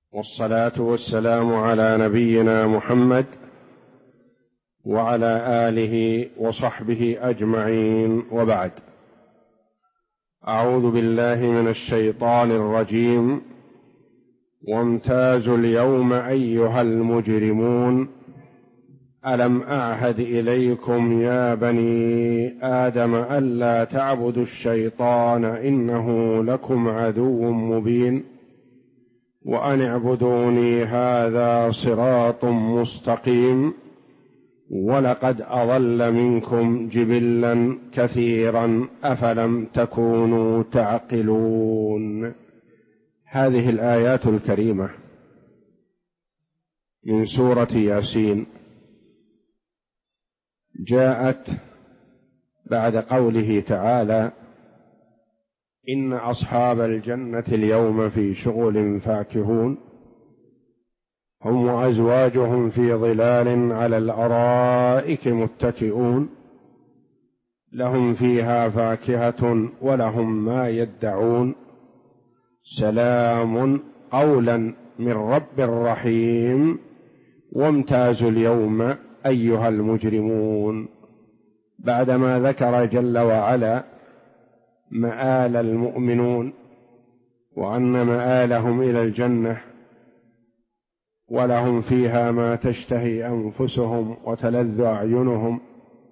والصلاة والسلام على نبينا محمد وعلى آله وصحبه أجمعين، وبعد. أعوذ بالله من الشيطان الرجيم. وامتازوا اليوم أيها المجرمون ألم أعهد إليكم يا بني آدم ألا تعبدوا الشيطان إنه لكم عدو مبين وأن اعبدوني هذا صراط مستقيم ولقد أضل منكم جبلا كثيرا أفلم تكونوا تعقلون. هذه الآيات الكريمة من سورة ياسين جاءت بعد قوله تعالى: إن أصحاب الجنة اليوم في شغل فاكهون هم وأزواجهم في ظلال على الأرائك متكئون لهم فيها فاكهة ولهم ما يدعون سلام قولا من رب رحيم وامتازوا اليوم أيها المجرمون. بعدما ذكر جل وعلا مآل المؤمنون وأن مآلهم إلى الجنة ولهم فيها ما تشتهي أنفسهم وتلذ أعينهم،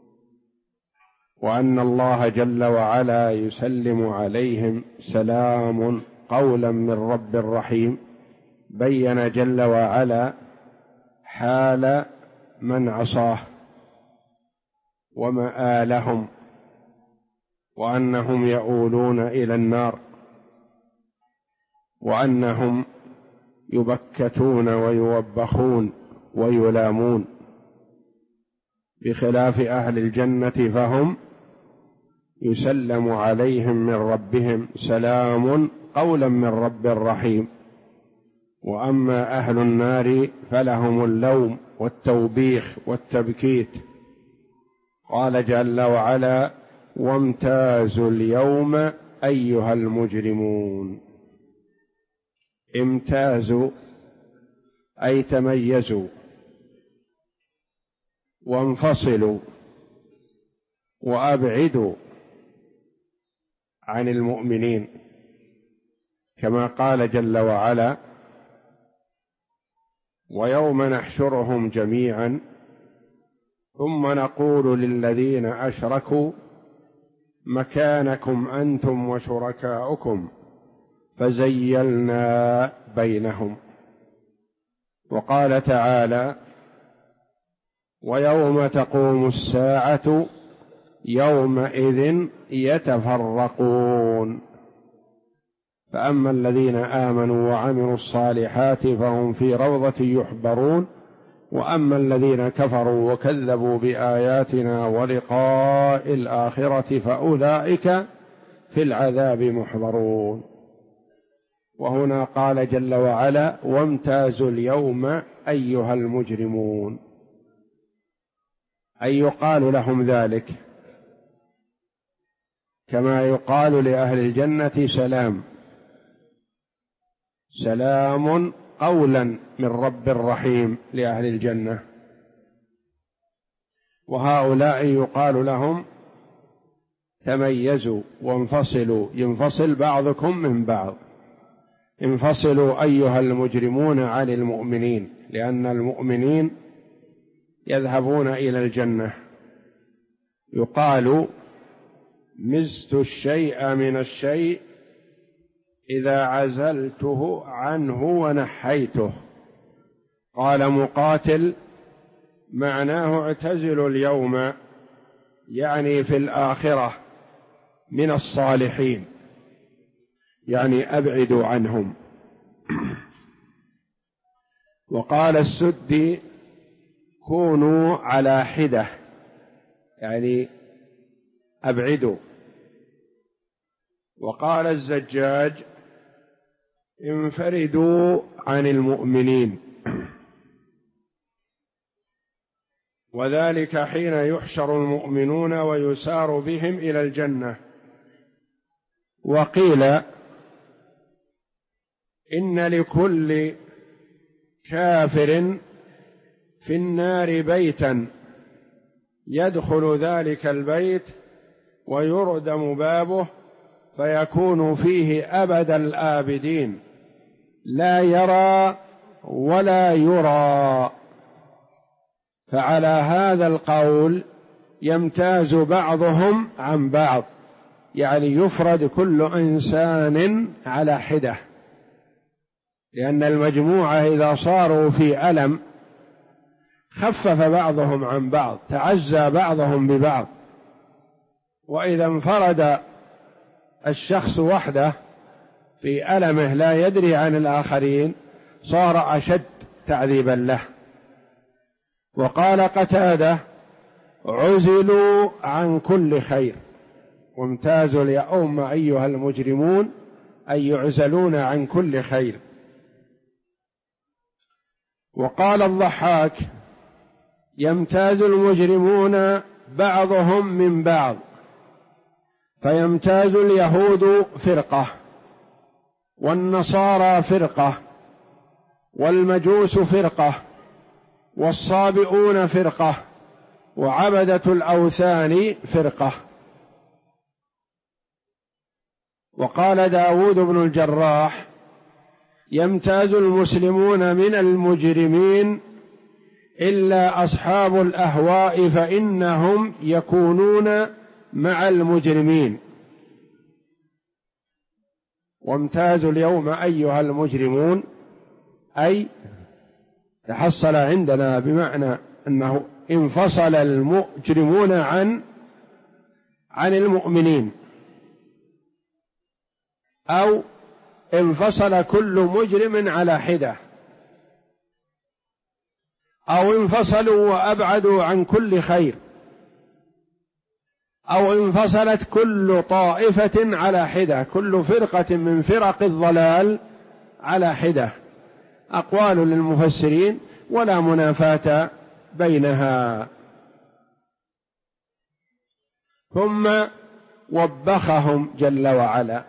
وأن الله جل وعلا يسلم عليهم سلام قولا من رب رحيم، بين جل وعلا حال من عصاه ومآلهم وأنهم يؤولون إلى النار وأنهم يبكتون ويوبخون ويلامون، بخلاف أهل الجنة فهم يسلم عليهم من ربهم سلام قولا من رب رحيم. وأما أهل النار فلهم اللوم والتوبيخ والتبكيت. قال جل وعلا: وامتازوا اليوم أيها المجرمون. امتازوا أي تميزوا وانفصلوا وأبعدوا عن المؤمنين، كما قال جل وعلا: ويوم نحشرهم جميعا ثم نقول للذين أشركوا مكانكم أنتم وشركاؤكم فزيلنا بينهم. وقال تعالى: ويوم تقوم الساعة يومئذ يتفرقون. فأما الذين آمنوا وعملوا الصالحات فهم في روضة يحبرون، وأما الذين كفروا وكذبوا بآياتنا ولقاء الآخرة فأولئك في العذاب محضرون. وهنا قال جل وعلا: وامتازوا اليوم أيها المجرمون، أي يقال لهم ذلك كما يقال لأهل الجنة سلام، سلام قولا من رب رحيم لأهل الجنة. وهؤلاء يقال لهم تميزوا وانفصلوا، ينفصل بعضكم من بعض، انفصلوا أيها المجرمون عن المؤمنين، لأن المؤمنين يذهبون إلى الجنة. يقال: مزت الشيء من الشيء إذا عزلته عنه ونحيته. قال مقاتل: معناه اعتزلوا اليوم، يعني في الآخرة من الصالحين، يعني أبعدوا عنهم. وقال السدي: كونوا على حدة، يعني أبعدوا. وقال الزجاج: انفردوا عن المؤمنين. وذلك حين يحشر المؤمنون ويسار بهم إلى الجنة. وقيل إن لكل كافر في النار بيتا يدخل ذلك البيت ويردم بابه فيكون فيه أبد الآبدين لا يرى ولا يرى. فعلى هذا القول يمتاز بعضهم عن بعض، يعني يفرد كل إنسان على حدة، لأن المجموعة إذا صاروا في ألم خفف بعضهم عن بعض، تعزى بعضهم ببعض. وإذا انفرد الشخص وحده في ألمه لا يدري عن الآخرين صار أشد تعذيبا له. وقال قتادة: عزلوا عن كل خير، وامتازوا اليوم أيها المجرمون، أي يعزلون عن كل خير. وقال الضحاك: يمتاز المجرمون بعضهم من بعض، فيمتاز اليهود فرقة، والنصارى فرقة، والمجوس فرقة، والصابئون فرقة، وعبدة الأوثان فرقة. وقال داود بن الجراح: يمتاز المسلمون من المجرمين إلا أصحاب الأهواء فإنهم يكونون مع المجرمين. وامتازوا اليوم أيها المجرمون أي تحصل عندنا بمعنى أنه انفصل المجرمون عن المؤمنين، أو انفصل كل مجرم على حدة، أو انفصلوا وأبعدوا عن كل خير، أو انفصلت كل طائفة على حدة، كل فرقة من فرق الضلال على حدة. أقوال للمفسرين ولا منافاة بينها. ثم وبخهم جل وعلا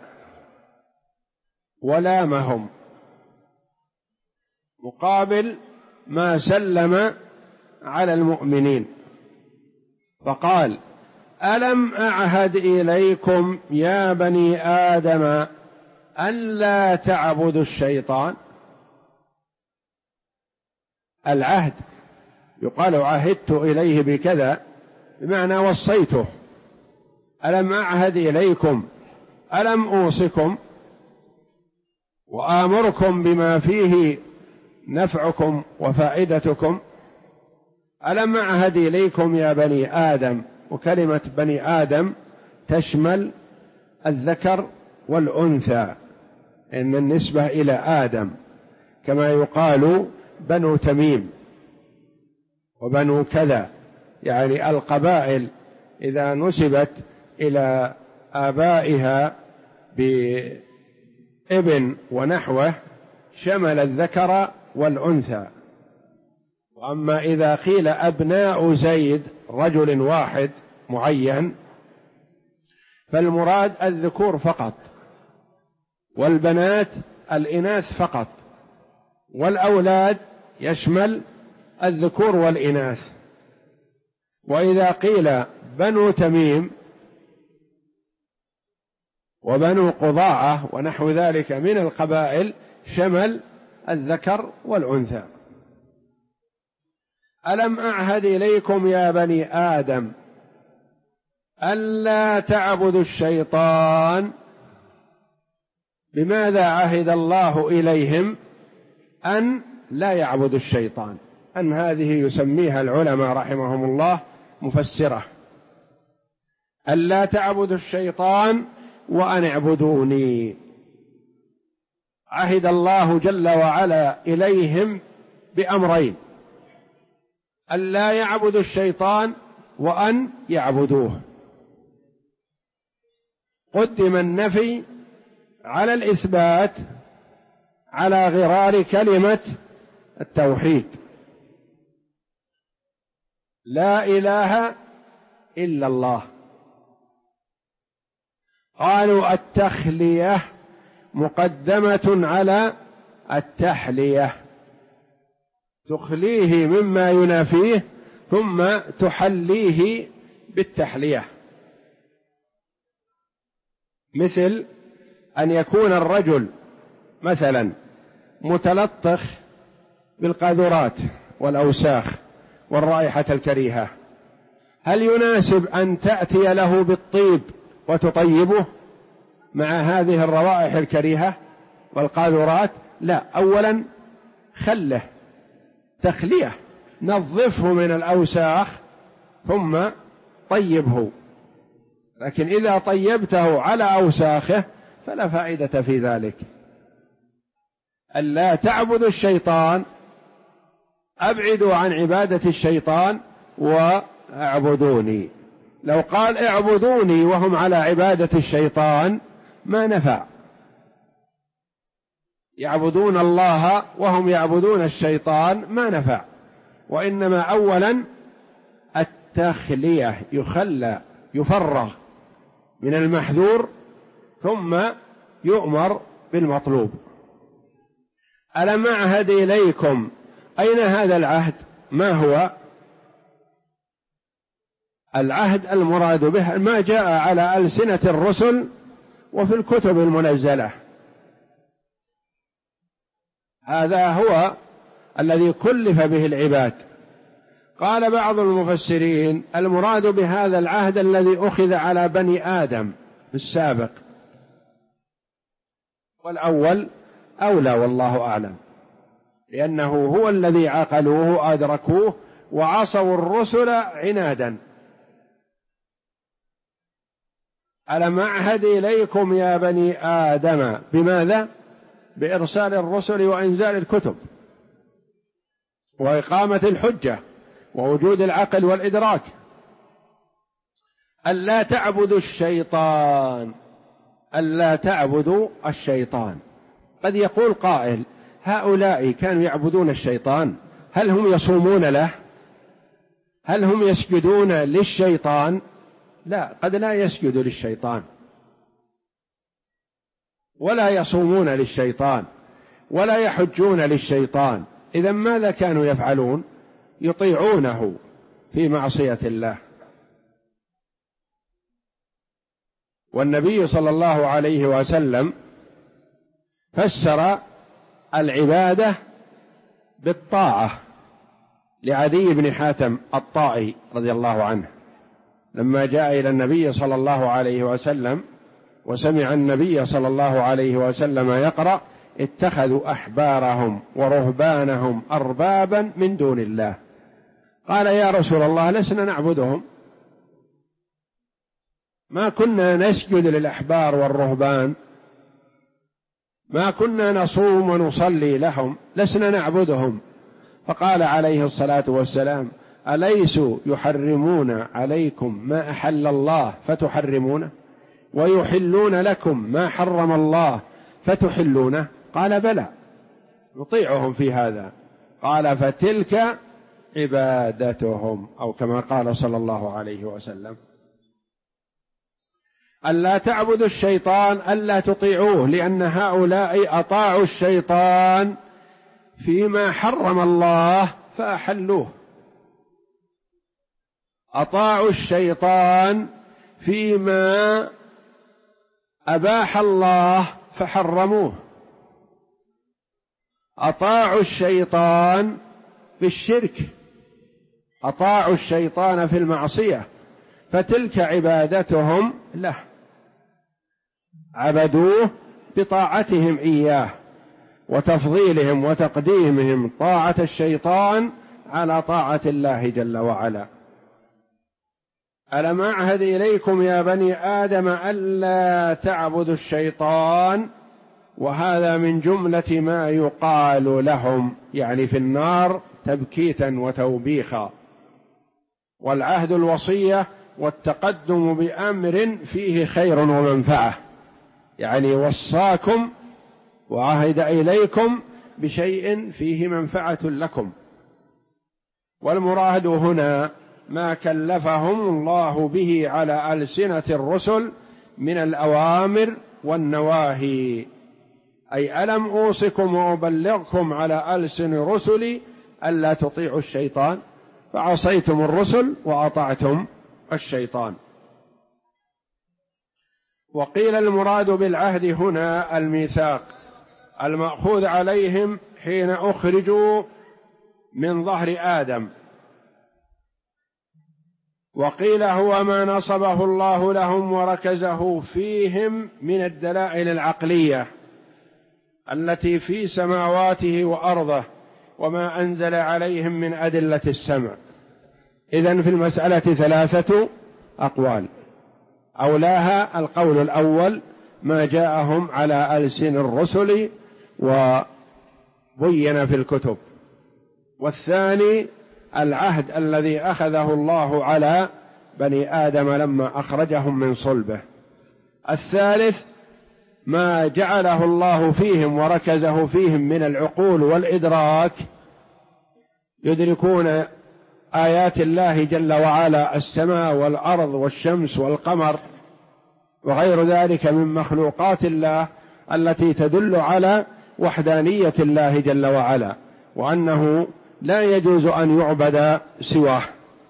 ولامهم مقابل ما سلم على المؤمنين، فقال: ألم أعهد إليكم يا بني آدم ألا تعبدوا الشيطان. العهد يقال عهدت إليه بكذا، بمعنى وصيته. ألم أعهد إليكم، ألم أوصكم وآمركم بما فيه نفعكم وفائدتكم. ألم أعهد إليكم يا بني آدم، وكلمة بني آدم تشمل الذكر والأنثى، إن النسبة إلى آدم، كما يقال بنو تميم وبنو كذا، يعني القبائل إذا نسبت إلى آبائها بابن ونحوه شمل الذكر والأنثى. وأما إذا قيل أبناء زيد رجل واحد معين فالمراد الذكور فقط، والبنات الإناث فقط، والأولاد يشمل الذكور والإناث. وإذا قيل بنو تميم وبنو قضاعة ونحو ذلك من القبائل شمل الذكر والأنثى. ألم أعهد إليكم يا بني آدم ألا تعبدوا الشيطان. بماذا عهد الله إليهم أن لا يعبدوا الشيطان؟ أن هذه يسميها العلماء رحمهم الله مفسرة، ألا تعبدوا الشيطان وأن اعبدوني. عهد الله جل وعلا إليهم بأمرين: ألا يعبدوا الشيطان وأن يعبدوه. قدم النفي على الإثبات على غرار كلمة التوحيد: لا إله إلا الله. قالوا التخلية مقدمة على التحلية، تخليه مما ينافيه ثم تحليه بالتحلية، مثل أن يكون الرجل مثلا متلطخ بالقاذورات والأوساخ والرائحة الكريهة، هل يناسب أن تأتي له بالطيب وتطيبه مع هذه الروائح الكريهة والقاذورات؟ لا، أولا خله تخلية، نظفه من الأوساخ ثم طيبه، لكن إذا طيبته على أوساخه فلا فائدة في ذلك. ألا تعبدوا الشيطان، أبعدوا عن عبادة الشيطان واعبدوني. لو قال اعبدوني وهم على عبادة الشيطان ما نفع، يعبدون الله وهم يعبدون الشيطان ما نفع، وإنما أولا التخلية، يخلى يفرغ من المحذور ثم يؤمر بالمطلوب. ألم أعهد إليكم، أين هذا العهد؟ ما هو العهد المراد به؟ ما جاء على ألسنة الرسل وفي الكتب المنزلة، هذا هو الذي كلف به العباد. قال بعض المفسرين المراد بهذا العهد الذي أخذ على بني آدم في السابق، والأول أولى والله أعلم، لأنه هو الذي عقلوه أدركوه وعصوا الرسل عنادا. ألم أعهد إليكم يا بني آدم، بماذا؟ بإرسال الرسل وإنزال الكتب وإقامة الحجة ووجود العقل والإدراك. ألا تعبدوا الشيطان، ألا تعبدوا الشيطان. قد يقول قائل هؤلاء كانوا يعبدون الشيطان، هل هم يصومون له؟ هل هم يسجدون للشيطان؟ لا، قد لا يسجد للشيطان ولا يصومون للشيطان ولا يحجون للشيطان، إذن ماذا كانوا يفعلون؟ يطيعونه في معصية الله. والنبي صلى الله عليه وسلم فسر العبادة بالطاعة لعدي بن حاتم الطائي رضي الله عنه، لما جاء إلى النبي صلى الله عليه وسلم وسمع النبي صلى الله عليه وسلم يقرأ اتخذوا أحبارهم ورهبانهم أربابا من دون الله، قال يا رسول الله لسنا نعبدهم، ما كنا نسجد للأحبار والرهبان، ما كنا نصوم ونصلي لهم، لسنا نعبدهم. فقال عليه الصلاة والسلام أليسوا يحرمون عليكم ما أحل الله فتحرمونه ويحلون لكم ما حرم الله فتحلونه؟ قال بلى، نطيعهم في هذا. قال فتلك عبادتهم، أو كما قال صلى الله عليه وسلم. ألا تعبدوا الشيطان، ألا تطيعوه، لأن هؤلاء أطاعوا الشيطان فيما حرم الله فأحلوه، أطاعوا الشيطان فيما أباح الله فحرموه، أطاعوا الشيطان في الشرك، أطاعوا الشيطان في المعصية، فتلك عبادتهم له، عبدوه بطاعتهم إياه وتفضيلهم وتقديمهم طاعة الشيطان على طاعة الله جل وعلا. ألم أعهد إليكم يا بني آدم ألا تعبدوا الشيطان، وهذا من جملة ما يقال لهم، يعني في النار تبكيتا وتوبيخا. والعهد الوصية والتقدم بأمر فيه خير ومنفعة، يعني وصاكم وعهد إليكم بشيء فيه منفعة لكم. والمراد هنا ما كلفهم الله به على ألسنة الرسل من الأوامر والنواهي، أي ألم أوصكم وأبلغكم على ألسن رسلي ألا تطيعوا الشيطان فعصيتم الرسل وأطعتم الشيطان. وقيل المراد بالعهد هنا الميثاق المأخوذ عليهم حين أخرجوا من ظهر آدم، وقيل هو ما نصبه الله لهم وركزه فيهم من الدلائل العقلية التي في سماواته وأرضه وما أنزل عليهم من أدلة السمع. إذن في المسألة 3 أقوال، أولاها القول الأول ما جاءهم على ألسن الرسل وبين في الكتب، والثاني العهد الذي أخذه الله على بني آدم لما أخرجهم من صلبه، الثالث ما جعله الله فيهم وركزه فيهم من العقول والإدراك، يدركون آيات الله جل وعلا، السماء والأرض والشمس والقمر وغير ذلك من مخلوقات الله التي تدل على وحدانية الله جل وعلا، وأنه لا يجوز أن يعبد سواه.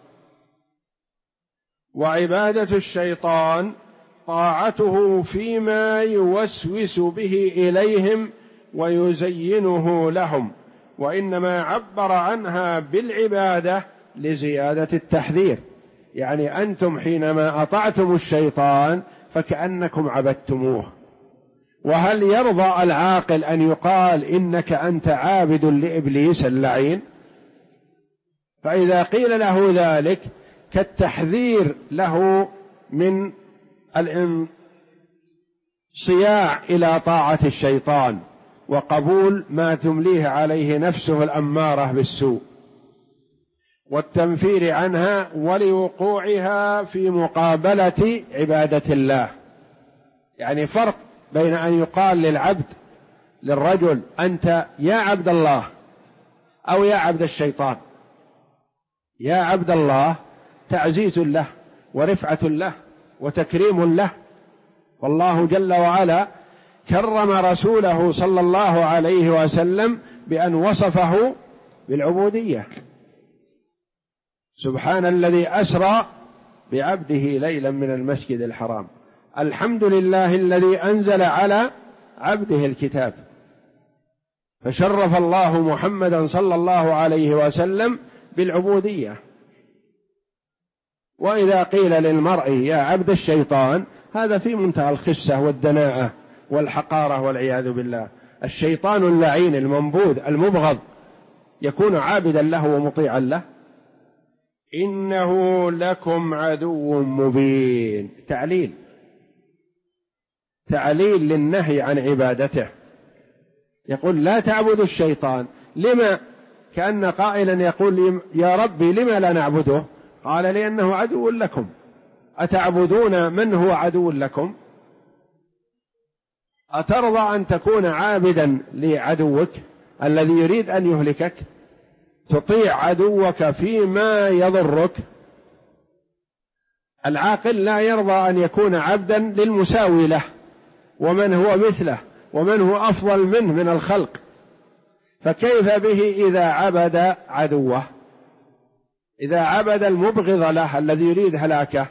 وعبادة الشيطان طاعته فيما يوسوس به إليهم ويزينه لهم، وإنما عبر عنها بالعبادة لزيادة التحذير، يعني أنتم حينما أطعتم الشيطان فكأنكم عبدتموه. وهل يرضى العاقل أن يقال إنك أنت عابد لإبليس اللعين؟ فإذا قيل له ذلك كالتحذير له من الانصياع إلى طاعة الشيطان وقبول ما تمليه عليه نفسه الأمارة بالسوء والتنفير عنها ولوقوعها في مقابلة عبادة الله. يعني فرق بين أن يقال للعبد للرجل أنت يا عبد الله أو يا عبد الشيطان. يا عبد الله تعزيز له ورفعة له وتكريم له، والله جل وعلا كرم رسوله صلى الله عليه وسلم بأن وصفه بالعبودية. سبحان الذي أسرى بعبده ليلا من المسجد الحرام، الحمد لله الذي أنزل على عبده الكتاب. فشرف الله محمدا صلى الله عليه وسلم بالعبودية. وإذا قيل للمرء يا عبد الشيطان هذا في منتهى الخسة والدناءة والحقارة والعياذ بالله. الشيطان اللعين المنبوذ المبغض يكون عابدا له ومطيعا له؟ إنه لكم عدو مبين، تعليل للنهي عن عبادته. يقول لا تعبدوا الشيطان، لما؟ كأن قائلا يقول يا ربي لما لا نعبده؟ قال لأنه عدو لكم. أتعبدون من هو عدو لكم؟ أترضى أن تكون عابدا لعدوك الذي يريد أن يهلكك؟ تطيع عدوك فيما يضرك؟ العاقل لا يرضى أن يكون عبدا للمساوي له ومن هو مثله ومن هو أفضل منه من الخلق، فكيف به إذا عبد عدوه، إذا عبد المبغض له الذي يريد هلاكه؟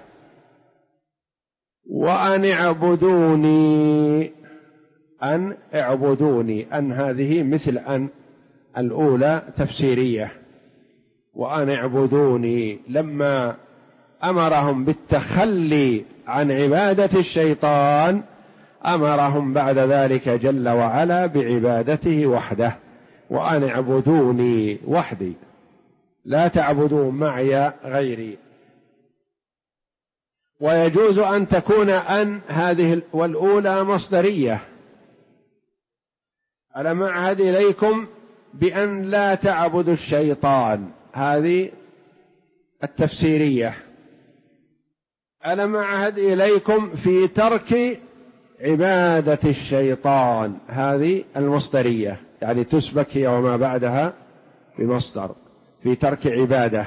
وأن اعبدوني، أن اعبدوني، أن هذه مثل أن الأولى تفسيرية. وأن اعبدوني لما أمرهم بالتخلي عن عبادة الشيطان أمرهم بعد ذلك جل وعلا بعبادته وحده. وأن اعبدوني وحدي لا تعبدوا معي غيري. ويجوز أن تكون أن هذه والأولى مصدرية، ألم أعهد إليكم بأن لا تعبدوا الشيطان، هذه التفسيرية. ألم أعهد إليكم في ترك عبادة الشيطان، هذه المصدرية، يعني تسبك هي وما بعدها بمصدر في ترك عبادة.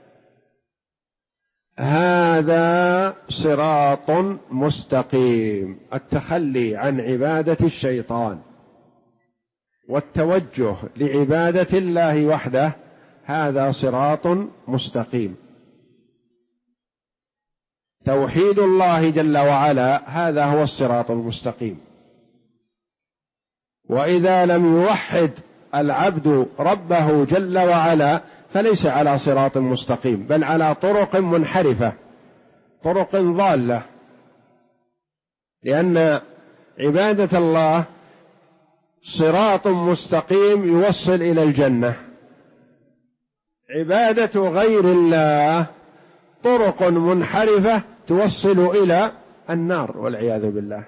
هذا صراط مستقيم، التخلي عن عبادة الشيطان والتوجه لعبادة الله وحده، هذا صراط مستقيم. توحيد الله جل وعلا هذا هو الصراط المستقيم. وإذا لم يوحد العبد ربه جل وعلا فليس على صراط مستقيم، بل على طرق منحرفة، طرق ضالة، لأن عبادة الله صراط مستقيم يوصل إلى الجنة، عبادة غير الله طرق منحرفة توصل إلى النار والعياذ بالله.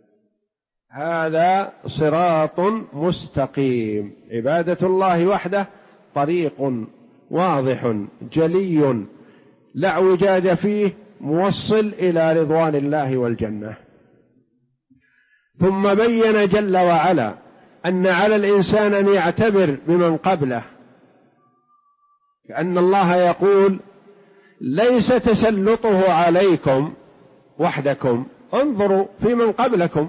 هذا صراط مستقيم، عبادة الله وحده طريق واضح جلي لا اعوجاج فيه، موصل إلى رضوان الله والجنة. ثم بين جل وعلا أن على الإنسان أن يعتبر بمن قبله، كأن الله يقول: ليس تسلطه عليكم وحدكم، انظروا في من قبلكم،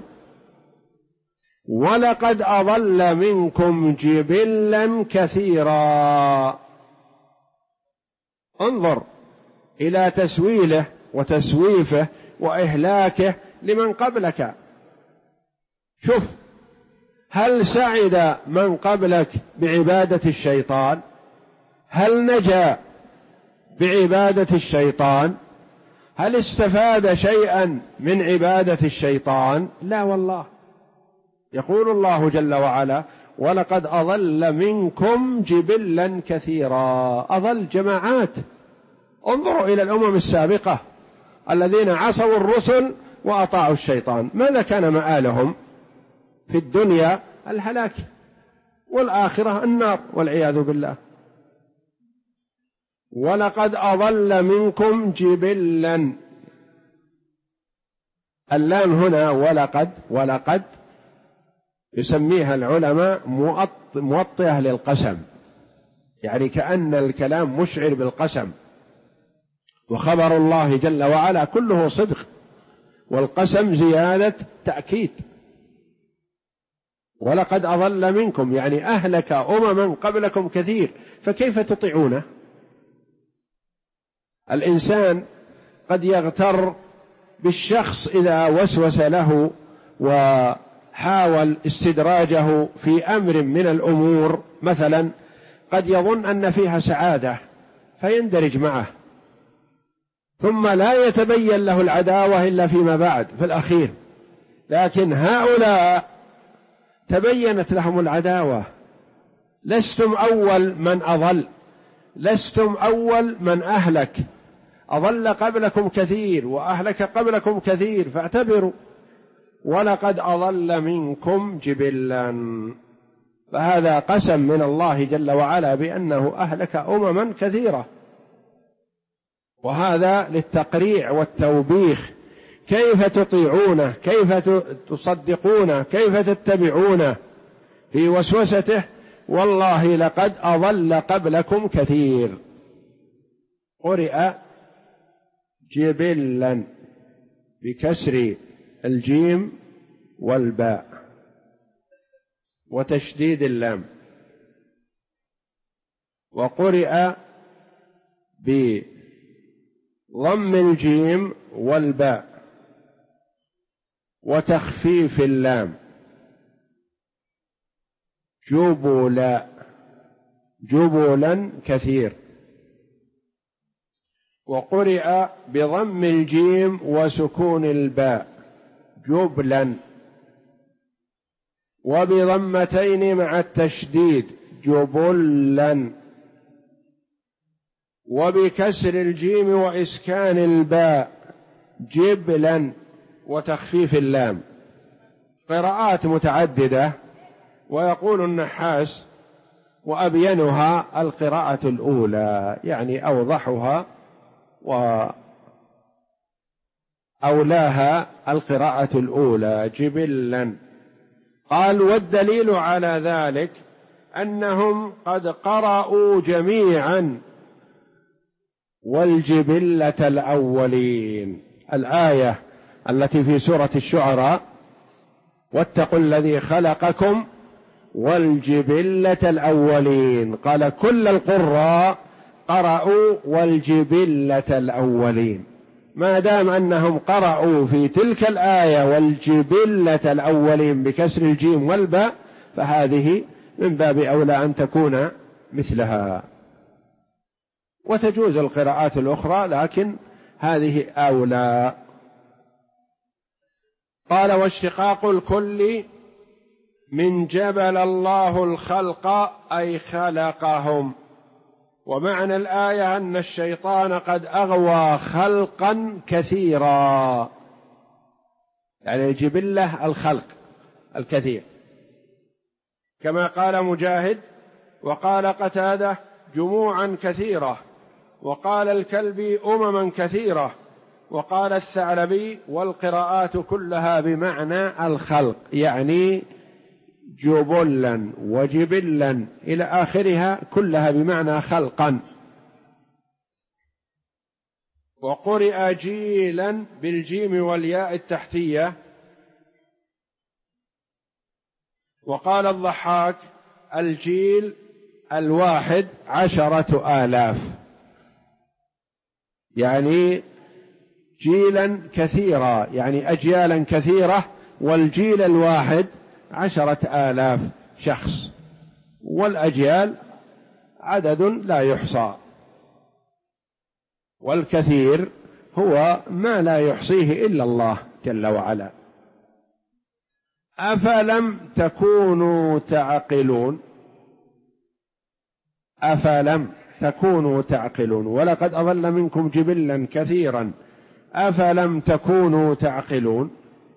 ولقد أضل منكم جبلا كثيرا. انظر إلى تسويله وتسويفه وإهلاكه لمن قبلك. شوف، هل سعد من قبلك بعبادة الشيطان؟ هل نجا بعبادة الشيطان؟ هل استفاد شيئا من عبادة الشيطان؟ لا والله. يقول الله جل وعلا: ولقد أضل منكم جبلا كثيرا. أضل جماعات. انظروا إلى الأمم السابقة الذين عصوا الرسل وأطاعوا الشيطان، ماذا كان مآلهم؟ في الدنيا الهلاك، والآخرة النار والعياذ بالله. ولقد أضل منكم جبلا. اللام هنا ولقد يسميها العلماء موطئة للقسم، يعني كأن الكلام مشعر بالقسم، وخبر الله جل وعلا كله صدق، والقسم زيادة تأكيد. ولقد أضل منكم يعني أهلك أمما قبلكم كثير، فكيف تطيعونه؟ الإنسان قد يغتر بالشخص إذا وسوس له وحاول استدراجه في أمر من الأمور، مثلا قد يظن أن فيها سعادة فيندرج معه، ثم لا يتبين له العداوة إلا فيما بعد في الأخير. لكن هؤلاء تبينت لهم العداوة. لستم أول من أضل، لستم أول من أهلك، أضل قبلكم كثير وأهلك قبلكم كثير، فاعتبروا. ولقد أضل منكم جبلا، فهذا قسم من الله جل وعلا بأنه أهلك أمما كثيرة، وهذا للتقريع والتوبيخ. كيف تطيعونه؟ كيف تصدقونه؟ كيف تتبعونه في وسوسته؟ والله لقد أضل قبلكم كثير. قرئ جبلا بكسر الجيم والباء وتشديد اللام، وقرئ بضم الجيم والباء وتخفيف اللام، جبلا كثير. وقرئ بضم الجيم وسكون الباء جبلا، وبضمتين مع التشديد جبلا، وبكسر الجيم وإسكان الباء جبلا وتخفيف اللام. قراءات متعددة، ويقول النحاس: وأبينها القراءة الأولى، يعني أوضحها وأولاها القراءة الأولى جبلا. قال: والدليل على ذلك أنهم قد قرأوا جميعا والجبلة الأولين، الآية التي في سورة الشعراء: واتقوا الذي خلقكم والجبلة الأولين. قال كل القراء قرأوا والجبلة الأولين، ما دام أنهم قرأوا في تلك الآية والجبلة الأولين بكسر الجيم والباء فهذه من باب أولى أن تكون مثلها. وتجوز القراءات الأخرى لكن هذه أولى. قال واشتقاق الكل من جبل الله الخلق أي خلقهم. ومعنى الآية أن الشيطان قد أغوى خلقا كثيرا، يعني الجبلة الخلق الكثير، كما قال مجاهد وقال قتادة جموعا كثيرة، وقال الكلبي أمما كثيرة، وقال الثعلبي والقراءات كلها بمعنى الخلق، يعني جبلا وجبلا إلى آخرها كلها بمعنى خلقا. وقرئ جيلا بالجيم والياء التحتية. وقال الضحاك الجيل الواحد 10,000، يعني جيلا كثيرا يعني أجيالا كثيرة، والجيل الواحد 10,000 شخص، والأجيال عدد لا يحصى، والكثير هو ما لا يحصيه إلا الله جل وعلا. أفلم تكونوا تعقلون، أفلم تكونوا تعقلون، ولقد أضل منكم جبلا كثيرا أفلم تكونوا تعقلون.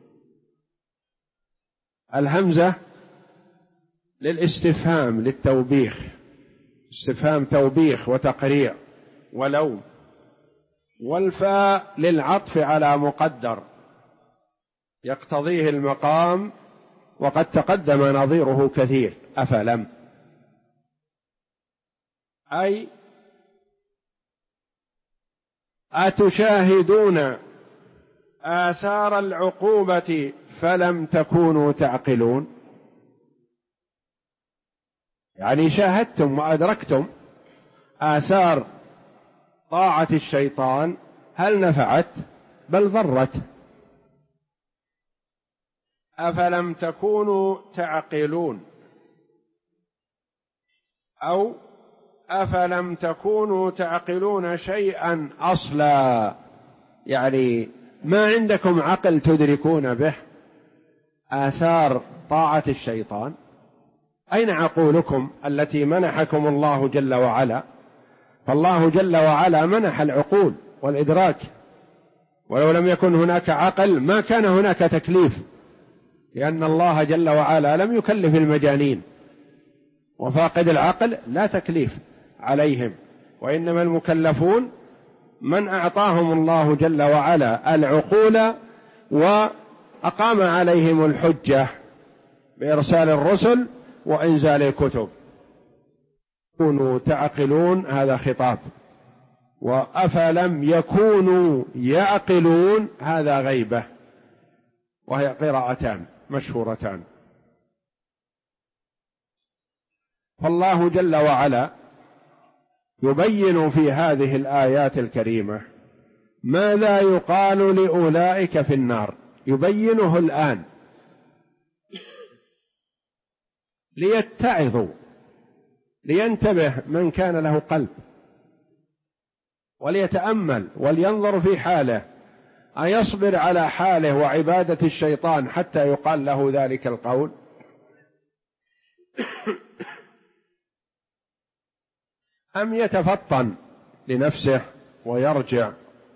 الهمزة للاستفهام للتوبيخ، استفهام توبيخ وتقريع ولوم، والفاء للعطف على مقدر يقتضيه المقام وقد تقدم نظيره كثير. أفلم أي أتشاهدون آثار العقوبة فلم تكونوا تعقلون، يعني شاهدتم وأدركتم آثار طاعة الشيطان، هل نفعت بل ضرت. أفلم تكونوا تعقلون أو أفلم تكونوا تعقلون شيئا أصلا، يعني ما عندكم عقل تدركون به آثار طاعة الشيطان. أين عقولكم التي منحكم الله جل وعلا؟ فالله جل وعلا منح العقول والإدراك، ولو لم يكن هناك عقل ما كان هناك تكليف، لأن الله جل وعلا لم يكلف المجانين، وفاقد العقل لا تكليف عليهم، وإنما المكلفون من أعطاهم الله جل وعلا العقول وأقام عليهم الحجة بإرسال الرسل وإنزال الكتب. كونوا تعقلون هذا خطاب، وأفلم يكونوا يعقلون هذا غيبة، وهي قراءتان مشهورتان. فالله جل وعلا يبين في هذه الآيات الكريمة ماذا يقال لأولئك في النار، يبينه الآن ليتعظوا، لينتبه من كان له قلب وليتأمل ولينظر في حاله، أيصبر على حاله وعبادة الشيطان حتى يقال له ذلك القول، أم يتفطن لنفسه ويرجع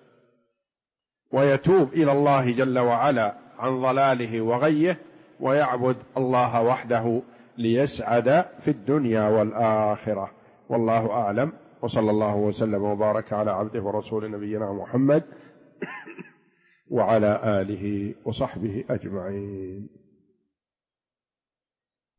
ويتوب إلى الله جل وعلا عن ضلاله وغيه ويعبد الله وحده ليسعد في الدنيا والآخرة. والله أعلم، وصلى الله وسلم وبارك على عبده ورسول نبينا محمد وعلى آله وصحبه أجمعين.